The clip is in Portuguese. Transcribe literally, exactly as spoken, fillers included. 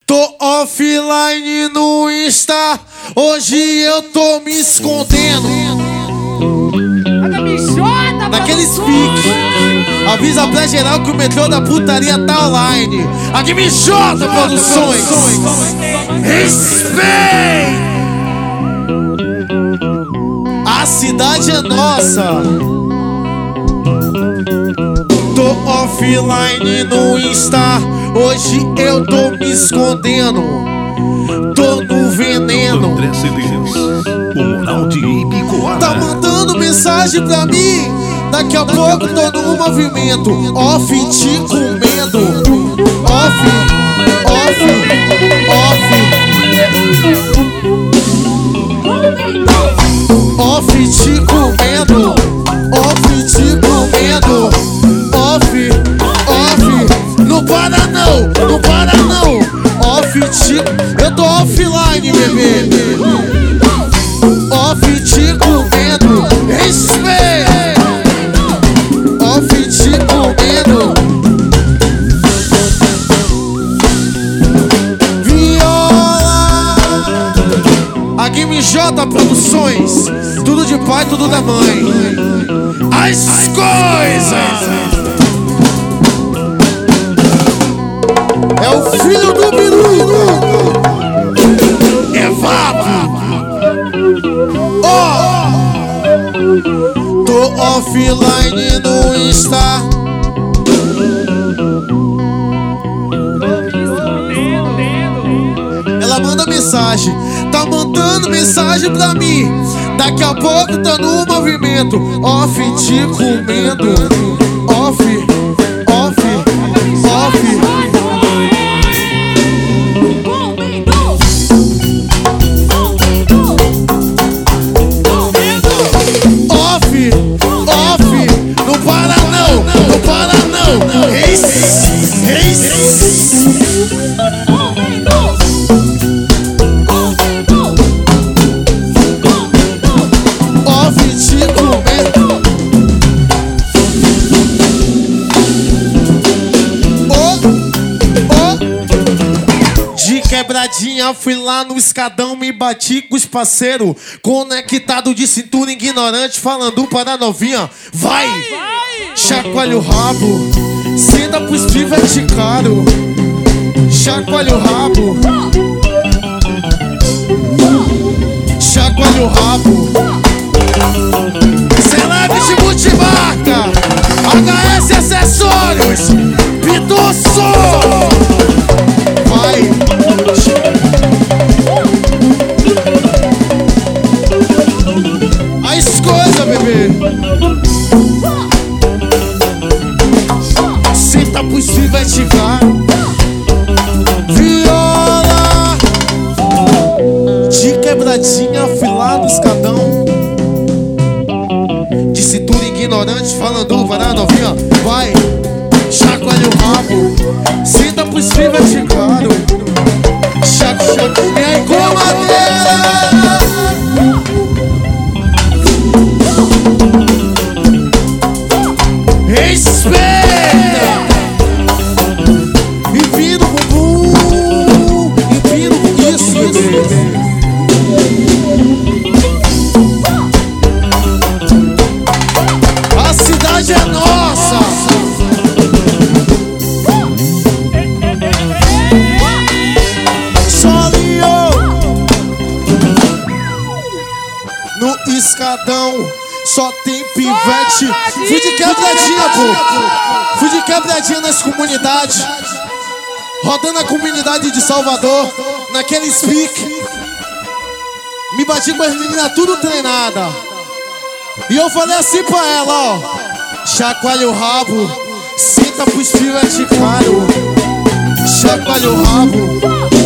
Tô offline no Insta, hoje eu tô me escondendo. Naquele speak, avisa pra geral que o metrô da putaria tá online. Aqui me Jota Produções. Respeito! A cidade é nossa. Tô offline no Insta, hoje eu tô me escondendo. Tô no veneno. André Cedeiros, o moral de Ibicoara. Tá mandando mensagem pra mim, daqui a pouco tô no movimento. Off te comendo. Off, off, off. Off te comendo. Off te comendo. Off, off. Não para não, não para não. Off te... Eu tô offline, bebê. Off te comendo. Respeito. Off te comendo. Viola. A Game J Produções. Tudo de pai, tudo da mãe. As coisas. É o filho do Biruta. É vapo. Oh! Tô offline no Insta. Ela manda mensagem. Tá mandando mensagem pra mim. Daqui a pouco tá no movimento. Off te comendo. Off, off, off. Quebradinha, fui lá no escadão, me bati com os parceiros, conectado de cintura ignorante, falando para a novinha, vai, vai. Chacoalha o rabo, senta pros pivete caro, chacoalha o rabo, chacoalha o rabo, Celeb de multimarca, H S Acessórios, Pitoço, vai. As coisas, bebê. Senta pros pivete caro. Viola. De quebradinha, fui lá no escadão. De cintura ignorante, falando para a novinha, vai. Chacoalha o rabo. Senta pros pivete caro. Chaco, chaco, e aí, comadeira. Respeita! Empina o bumbum, empina o isso, bebê. A cidade é nossa. Solinho no escadão. Só tem pivete. Fui de quebradinha, pô. Fui de quebradinha nas comunidades. Rodando a comunidade de Salvador. Naquele speak. Me bati com as meninas tudo treinada. E eu falei assim pra ela, ó. Chacoalha o rabo. Senta pros pivete caro. Chacoalha o rabo.